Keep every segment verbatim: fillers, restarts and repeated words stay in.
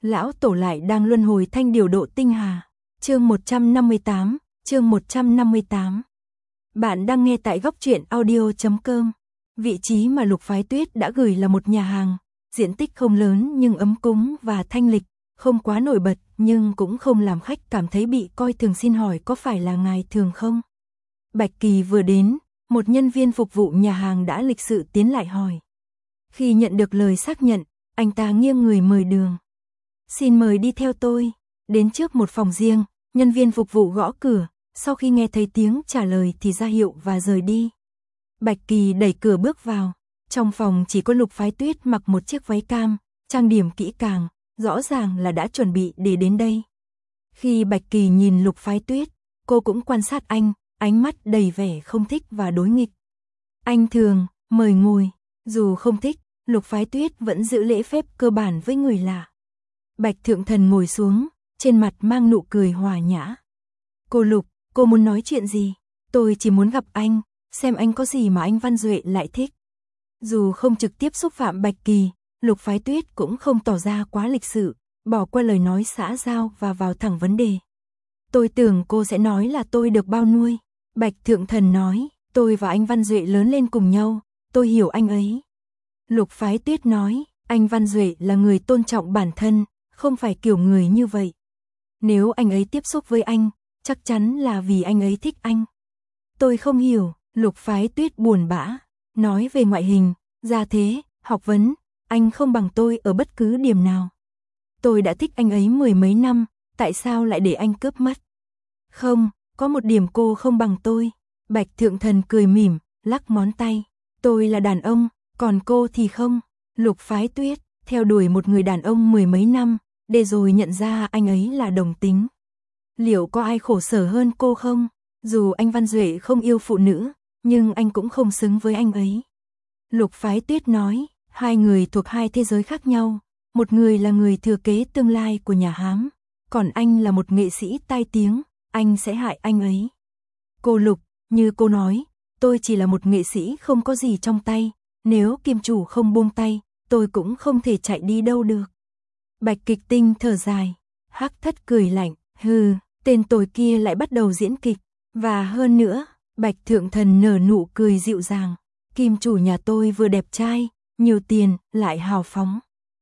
Lão tổ lại đang luân hồi thanh điều độ tinh hà. Chương một trăm năm mươi tám, chương một trăm năm mươi tám. Bạn đang nghe tại góc truyện audio chấm com. Vị trí mà Lục Phái Tuyết đã gửi là một nhà hàng, diện tích không lớn nhưng ấm cúng và thanh lịch, không quá nổi bật nhưng cũng không làm khách cảm thấy bị coi thường. Xin hỏi có phải là ngài thường không? Bạch Kỳ vừa đến, một nhân viên phục vụ nhà hàng đã lịch sự tiến lại hỏi. Khi nhận được lời xác nhận, anh ta nghiêng người mời đường. Xin mời đi theo tôi. Đến trước một phòng riêng, nhân viên phục vụ gõ cửa, sau khi nghe thấy tiếng trả lời thì ra hiệu và rời đi. Bạch Kỳ đẩy cửa bước vào, trong phòng chỉ có Lục Phái Tuyết mặc một chiếc váy cam, trang điểm kỹ càng, rõ ràng là đã chuẩn bị để đến đây. Khi Bạch Kỳ nhìn Lục Phái Tuyết, cô cũng quan sát anh, ánh mắt đầy vẻ không thích và đối nghịch. Anh thường, mời ngồi, dù không thích, Lục Phái Tuyết vẫn giữ lễ phép cơ bản với người lạ. Bạch Thượng Thần ngồi xuống, trên mặt mang nụ cười hòa nhã. Cô Lục, cô muốn nói chuyện gì? Tôi chỉ muốn gặp anh, xem anh có gì mà anh Văn Duệ lại thích. Dù không trực tiếp xúc phạm Bạch Kỳ, Lục Phái Tuyết cũng không tỏ ra quá lịch sự, bỏ qua lời nói xã giao và vào thẳng vấn đề. Tôi tưởng cô sẽ nói là tôi được bao nuôi. Bạch Thượng Thần nói, tôi và anh Văn Duệ lớn lên cùng nhau, tôi hiểu anh ấy. Lục Phái Tuyết nói, anh Văn Duệ là người tôn trọng bản thân, không phải kiểu người như vậy. Nếu anh ấy tiếp xúc với anh, chắc chắn là vì anh ấy thích anh. Tôi không hiểu, Lục Phái Tuyết buồn bã, nói về ngoại hình, gia thế, học vấn, anh không bằng tôi ở bất cứ điểm nào. Tôi đã thích anh ấy mười mấy năm, tại sao lại để anh cướp mất? Không, có một điểm cô không bằng tôi. Bạch Thượng Thần cười mỉm, lắc ngón tay. Tôi là đàn ông, còn cô thì không. Lục Phái Tuyết, theo đuổi một người đàn ông mười mấy năm, để rồi nhận ra anh ấy là đồng tính. Liệu có ai khổ sở hơn cô không? Dù anh Văn Duệ không yêu phụ nữ, nhưng anh cũng không xứng với anh ấy. Lục Phái Tuyết nói, hai người thuộc hai thế giới khác nhau. Một người là người thừa kế tương lai của nhà Hám, còn anh là một nghệ sĩ tai tiếng, anh sẽ hại anh ấy. Cô Lục, như cô nói, tôi chỉ là một nghệ sĩ không có gì trong tay, nếu kim chủ không buông tay, tôi cũng không thể chạy đi đâu được. Bạch Kịch Tinh thở dài, Hắc Thất cười lạnh, hừ, tên tồi kia lại bắt đầu diễn kịch, và hơn nữa, Bạch Thượng Thần nở nụ cười dịu dàng, kim chủ nhà tôi vừa đẹp trai, nhiều tiền, lại hào phóng.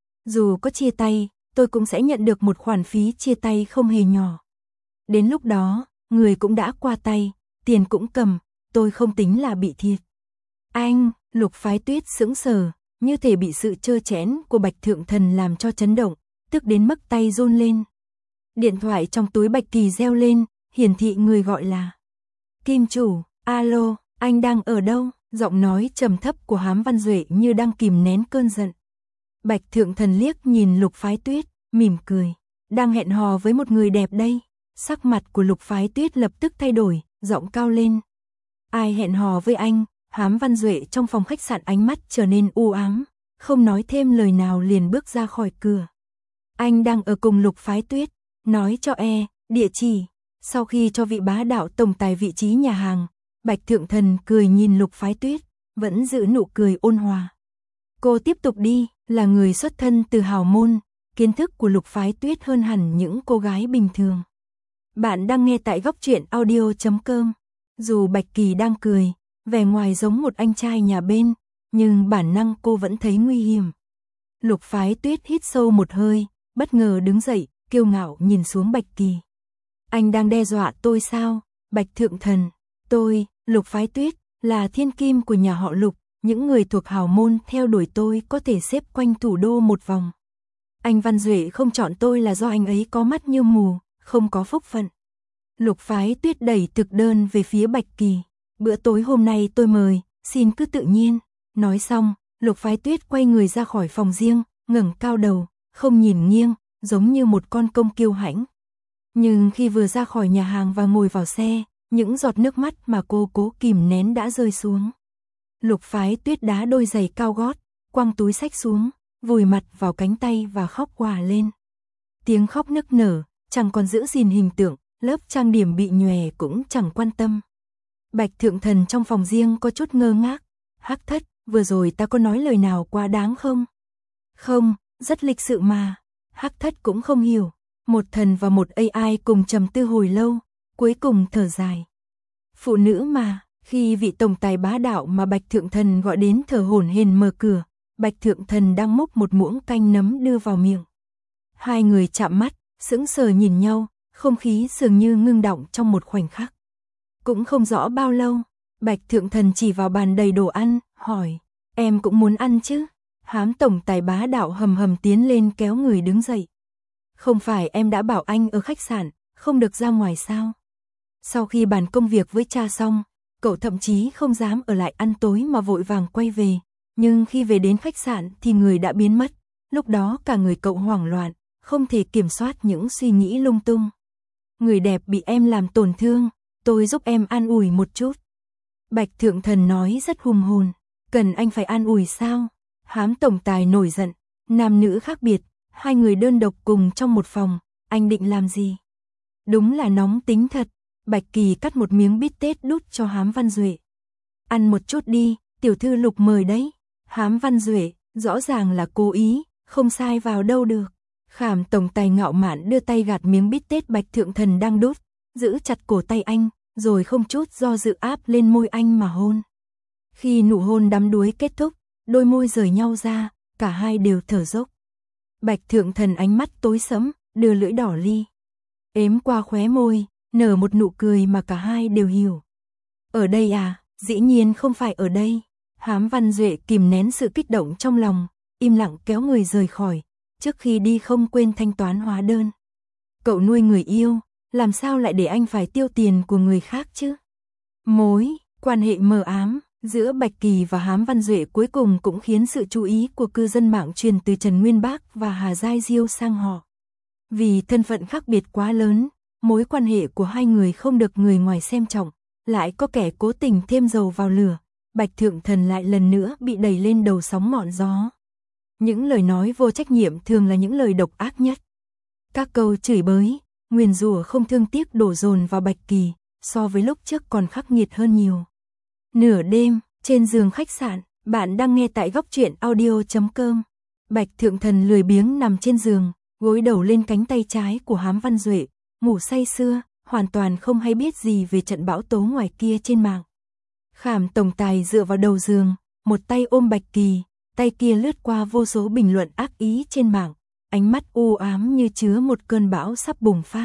Dù có chia tay, tôi cũng sẽ nhận được một khoản phí chia tay không hề nhỏ. Đến lúc đó, người cũng đã qua tay, tiền cũng cầm, tôi không tính là bị thiệt. Anh, Lục Phái Tuyết sững sờ, như thể bị sự trơ trẽn của Bạch Thượng Thần làm cho chấn động, tức đến mức tay run lên. Điện thoại trong túi Bạch Kỳ reo lên, hiển thị người gọi là Kim chủ, alo, anh đang ở đâu? Giọng nói trầm thấp của Hám Văn Duệ như đang kìm nén cơn giận. Bạch Thượng Thần liếc nhìn Lục Phái Tuyết, mỉm cười, đang hẹn hò với một người đẹp đây. Sắc mặt của Lục Phái Tuyết lập tức thay đổi, giọng cao lên. Ai hẹn hò với anh? Hám Văn Duệ trong phòng khách sạn ánh mắt trở nên u ám, không nói thêm lời nào liền bước ra khỏi cửa. Anh đang ở cùng Lục Phái Tuyết, nói cho e, địa chỉ. Sau khi cho vị bá đạo tổng tài vị trí nhà hàng, Bạch Thượng Thần cười nhìn Lục Phái Tuyết, vẫn giữ nụ cười ôn hòa. Cô tiếp tục đi, là người xuất thân từ hào môn, kiến thức của Lục Phái Tuyết hơn hẳn những cô gái bình thường. Bạn đang nghe tại góc truyện audio chấm com. Dù Bạch Kỳ đang cười, vẻ ngoài giống một anh trai nhà bên, nhưng bản năng cô vẫn thấy nguy hiểm. Lục Phái Tuyết hít sâu một hơi, bất ngờ đứng dậy, kiêu ngạo nhìn xuống Bạch Kỳ. Anh đang đe dọa tôi sao? Bạch Thượng Thần, tôi, Lục Phái Tuyết, là thiên kim của nhà họ Lục, những người thuộc hào môn theo đuổi tôi có thể xếp quanh thủ đô một vòng. Anh Văn Duệ không chọn tôi là do anh ấy có mắt như mù, không có phúc phận. Lục Phái Tuyết đẩy thực đơn về phía Bạch Kỳ. Bữa tối hôm nay tôi mời, xin cứ tự nhiên. Nói xong, Lục Phái Tuyết quay người ra khỏi phòng riêng, ngẩng cao đầu, không nhìn nghiêng, giống như một con công kiêu hãnh. Nhưng khi vừa ra khỏi nhà hàng và ngồi vào xe, những giọt nước mắt mà cô cố kìm nén đã rơi xuống. Lục Phái Tuyết đá đôi giày cao gót, quăng túi xách xuống, vùi mặt vào cánh tay và khóc òa lên. Tiếng khóc nức nở, chẳng còn giữ gìn hình tượng, lớp trang điểm bị nhòe cũng chẳng quan tâm. Bạch Thượng Thần trong phòng riêng có chút ngơ ngác. Hắc Thất, vừa rồi ta có nói lời nào quá đáng không? Không, rất lịch sự mà. Hắc Thất cũng không hiểu. Một thần và một a i cùng trầm tư hồi lâu, cuối cùng thở dài. Phụ nữ mà, khi vị tổng tài bá đạo mà Bạch Thượng Thần gọi đến thở hổn hển mở cửa, Bạch Thượng Thần đang múc một muỗng canh nấm đưa vào miệng. Hai người chạm mắt, sững sờ nhìn nhau, không khí dường như ngưng đọng trong một khoảnh khắc. Cũng không rõ bao lâu, Bạch Thượng Thần chỉ vào bàn đầy đồ ăn, hỏi, em cũng muốn ăn chứ? Hám tổng tài bá đạo hầm hầm tiến lên kéo người đứng dậy. Không phải em đã bảo anh ở khách sạn, không được ra ngoài sao? Sau khi bàn công việc với cha xong, cậu thậm chí không dám ở lại ăn tối mà vội vàng quay về. Nhưng khi về đến khách sạn thì người đã biến mất. Lúc đó cả người cậu hoảng loạn, không thể kiểm soát những suy nghĩ lung tung. Người đẹp bị em làm tổn thương, tôi giúp em an ủi một chút. Bạch Thượng Thần nói rất hùng hồn. Cần anh phải an ủi sao? Hám tổng tài nổi giận. Nam nữ khác biệt, hai người đơn độc cùng trong một phòng, anh định làm gì? Đúng là nóng tính thật. Bạch Kỳ cắt một miếng bít tết đút cho Hám Văn Duệ. Ăn một chút đi, tiểu thư Lục mời đấy. Hám Văn Duệ, rõ ràng là cố ý, không sai vào đâu được. Khảm tổng tài ngạo mạn đưa tay gạt miếng bít tết Bạch Thượng Thần đang đút, giữ chặt cổ tay anh, rồi không chút do dự áp lên môi anh mà hôn. Khi nụ hôn đắm đuối kết thúc, đôi môi rời nhau ra, cả hai đều thở dốc. Bạch Thượng Thần ánh mắt tối sẫm, đưa lưỡi đỏ li ếm qua khóe môi, nở một nụ cười mà cả hai đều hiểu. Ở đây à? Dĩ nhiên không phải ở đây. Hám Văn Duệ kìm nén sự kích động trong lòng, im lặng kéo người rời khỏi, trước khi đi không quên thanh toán hóa đơn. Cậu nuôi người yêu, làm sao lại để anh phải tiêu tiền của người khác chứ? Mối quan hệ mờ ám giữa Bạch Kỳ và Hám Văn Duệ cuối cùng cũng khiến sự chú ý của cư dân mạng truyền từ Trần Nguyên Bác và Hà Giai Diêu sang họ. Vì thân phận khác biệt quá lớn, mối quan hệ của hai người không được người ngoài xem trọng, lại có kẻ cố tình thêm dầu vào lửa, Bạch Thượng Thần lại lần nữa bị đẩy lên đầu sóng ngọn gió. Những lời nói vô trách nhiệm thường là những lời độc ác nhất. Các câu chửi bới, nguyền rủa không thương tiếc đổ dồn vào Bạch Kỳ, so với lúc trước còn khắc nghiệt hơn nhiều. Nửa đêm, trên giường khách sạn, bạn đang nghe tại góc truyện audio chấm com. Bạch Thượng Thần lười biếng nằm trên giường, gối đầu lên cánh tay trái của Hám Văn Duệ, ngủ say sưa, hoàn toàn không hay biết gì về trận bão tố ngoài kia trên mạng. Khảm tổng tài dựa vào đầu giường, một tay ôm Bạch Kỳ, tay kia lướt qua vô số bình luận ác ý trên mạng, ánh mắt u ám như chứa một cơn bão sắp bùng phát.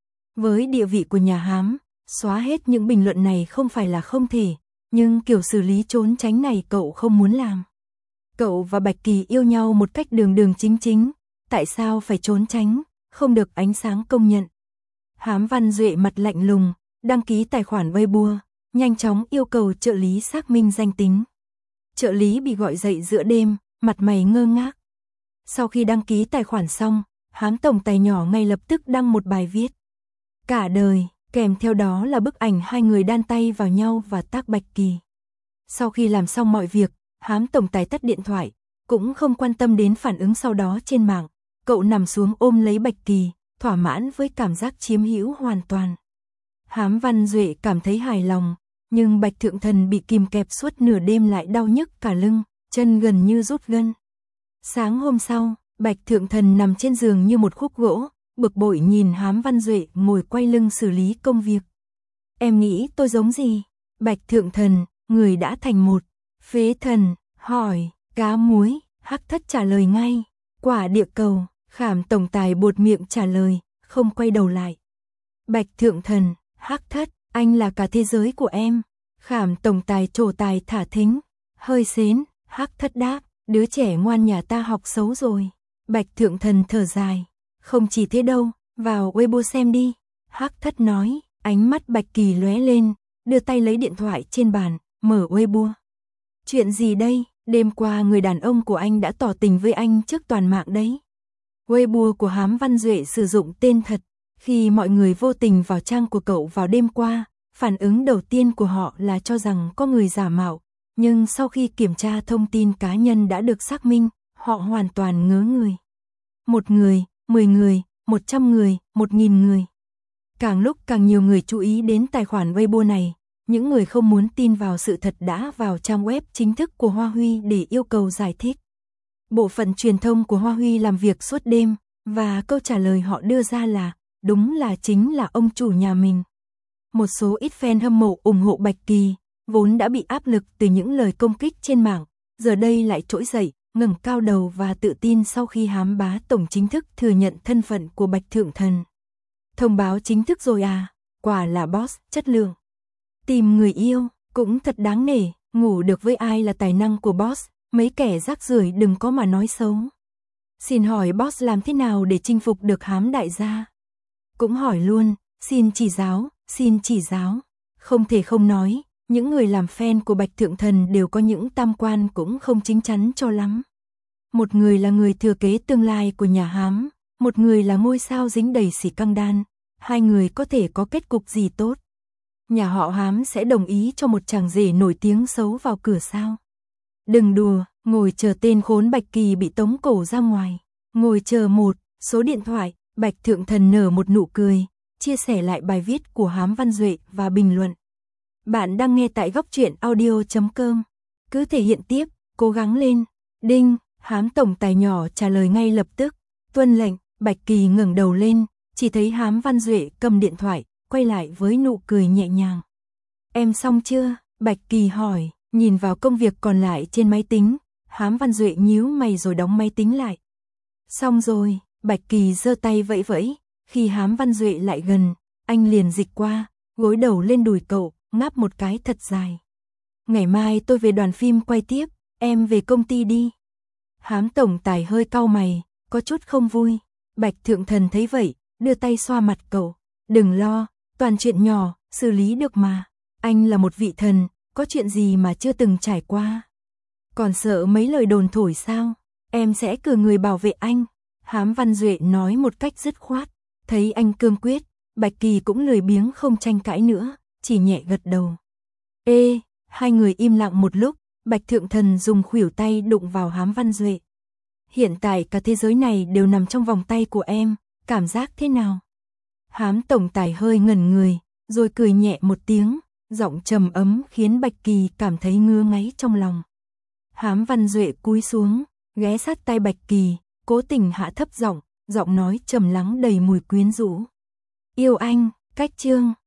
Với địa vị của nhà Hám, xóa hết những bình luận này không phải là không thể, nhưng kiểu xử lý trốn tránh này cậu không muốn làm. Cậu và Bạch Kỳ yêu nhau một cách đường đường chính chính, tại sao phải trốn tránh, không được ánh sáng công nhận. Hám Văn Duệ mặt lạnh lùng, đăng ký tài khoản Weibo, nhanh chóng yêu cầu trợ lý xác minh danh tính. Trợ lý bị gọi dậy giữa đêm, mặt mày ngơ ngác. Sau khi đăng ký tài khoản xong, Hám tổng tài nhỏ ngay lập tức đăng một bài viết. Cả đời, kèm theo đó là bức ảnh hai người đan tay vào nhau và tag Bạch Kỳ. Sau khi làm xong mọi việc, Hám tổng tài tắt điện thoại, cũng không quan tâm đến phản ứng sau đó trên mạng. Cậu nằm xuống ôm lấy Bạch Kỳ, thỏa mãn với cảm giác chiếm hữu hoàn toàn. Hám Văn Duệ cảm thấy hài lòng, nhưng Bạch Thượng Thần bị kìm kẹp suốt nửa đêm lại đau nhức cả lưng, chân gần như rút gân. Sáng hôm sau, Bạch Thượng Thần nằm trên giường như một khúc gỗ, bực bội nhìn Hám Văn Duệ ngồi quay lưng xử lý công việc. Em nghĩ tôi giống gì? Bạch Thượng Thần, người đã thành một phế thần, hỏi, cá muối, Hắc Thất trả lời ngay, quả địa cầu. Khảm tổng tài buột miệng trả lời, không quay đầu lại. Bạch Thượng Thần, Hắc Thất, anh là cả thế giới của em. Khảm tổng tài trổ tài thả thính, hơi xến, Hắc Thất đáp, đứa trẻ ngoan nhà ta học xấu rồi. Bạch Thượng Thần thở dài, không chỉ thế đâu, vào Weibo xem đi. Hắc Thất nói, ánh mắt Bạch Kỳ lóe lên, đưa tay lấy điện thoại trên bàn, mở Weibo. Chuyện gì đây? Đêm qua người đàn ông của anh đã tỏ tình với anh trước toàn mạng đấy. Weibo của Hám Văn Duệ sử dụng tên thật. Khi mọi người vô tình vào trang của cậu vào đêm qua, phản ứng đầu tiên của họ là cho rằng có người giả mạo. Nhưng sau khi kiểm tra thông tin cá nhân đã được xác minh, họ hoàn toàn ngớ người. Một người, mười người, một trăm người, một nghìn người. Càng lúc càng nhiều người chú ý đến tài khoản Weibo này. Những người không muốn tin vào sự thật đã vào trang web chính thức của Hoa Huy để yêu cầu giải thích. Bộ phận truyền thông của Hoa Huy làm việc suốt đêm, Và câu trả lời họ đưa ra là, đúng là chính là ông chủ nhà mình. Một số ít fan hâm mộ ủng hộ Bạch Kỳ, vốn đã bị áp lực từ những lời công kích trên mạng, giờ đây lại trỗi dậy, ngẩng cao đầu và tự tin sau khi Hám Bá Tổng chính thức thừa nhận thân phận của Bạch Thượng Thần. Thông báo chính thức rồi à, quả là boss chất lượng. Tìm người yêu, cũng thật đáng nể, ngủ được với ai là tài năng của boss, mấy kẻ rác rưởi đừng có mà nói xấu. Xin hỏi boss làm thế nào để chinh phục được Hám đại gia? Cũng hỏi luôn, xin chỉ giáo, xin chỉ giáo. Không thể không nói, những người làm fan của Bạch Thượng Thần đều có những tam quan cũng không chính chắn cho lắm. Một người là người thừa kế tương lai của nhà Hám, một người là ngôi sao dính đầy xỉ căng đan, hai người có thể có kết cục gì tốt. Nhà họ Hám sẽ đồng ý cho một chàng rể nổi tiếng xấu vào cửa sao? Đừng đùa, ngồi chờ tên khốn Bạch Kỳ bị tống cổ ra ngoài. Ngồi chờ một, số điện thoại, Bạch Thượng Thần nở một nụ cười, chia sẻ lại bài viết của Hám Văn Duệ và bình luận. Bạn đang nghe tại góc truyện audio chấm com. Cứ thể hiện tiếp, cố gắng lên. Đinh, Hám tổng tài nhỏ trả lời ngay lập tức. Tuân lệnh, Bạch Kỳ ngẩng đầu lên, chỉ thấy Hám Văn Duệ cầm điện thoại, quay lại với nụ cười nhẹ nhàng. Em xong chưa? Bạch Kỳ hỏi, nhìn vào công việc còn lại trên máy tính. Hám Văn Duệ nhíu mày rồi đóng máy tính lại. Xong rồi, Bạch Kỳ giơ tay vẫy vẫy, khi Hám Văn Duệ lại gần, anh liền dịch qua, gối đầu lên đùi cậu, ngáp một cái thật dài. Ngày mai tôi về đoàn phim quay tiếp, em về công ty đi. Hám tổng tài hơi cau mày, có chút không vui. Bạch Thượng Thần thấy vậy, đưa tay xoa mặt cậu. Đừng lo, toàn chuyện nhỏ, xử lý được mà. Anh là một vị thần, có chuyện gì mà chưa từng trải qua. Còn sợ mấy lời đồn thổi sao? Em sẽ cử người bảo vệ anh. Hám Văn Duệ nói một cách dứt khoát. Thấy anh cương quyết, Bạch Kỳ cũng lười biếng không tranh cãi nữa, chỉ nhẹ gật đầu. Ê, hai người im lặng một lúc, Bạch Thượng Thần dùng khuỷu tay đụng vào Hám Văn Duệ. Hiện tại cả thế giới này đều nằm trong vòng tay của em, cảm giác thế nào? Hám tổng tài hơi ngẩn người, rồi cười nhẹ một tiếng, giọng trầm ấm khiến Bạch Kỳ cảm thấy ngứa ngáy trong lòng. Hám Văn Duệ cúi xuống, ghé sát tay Bạch Kỳ, cố tình hạ thấp giọng, giọng nói trầm lắng đầy mùi quyến rũ. Yêu anh, cách chương.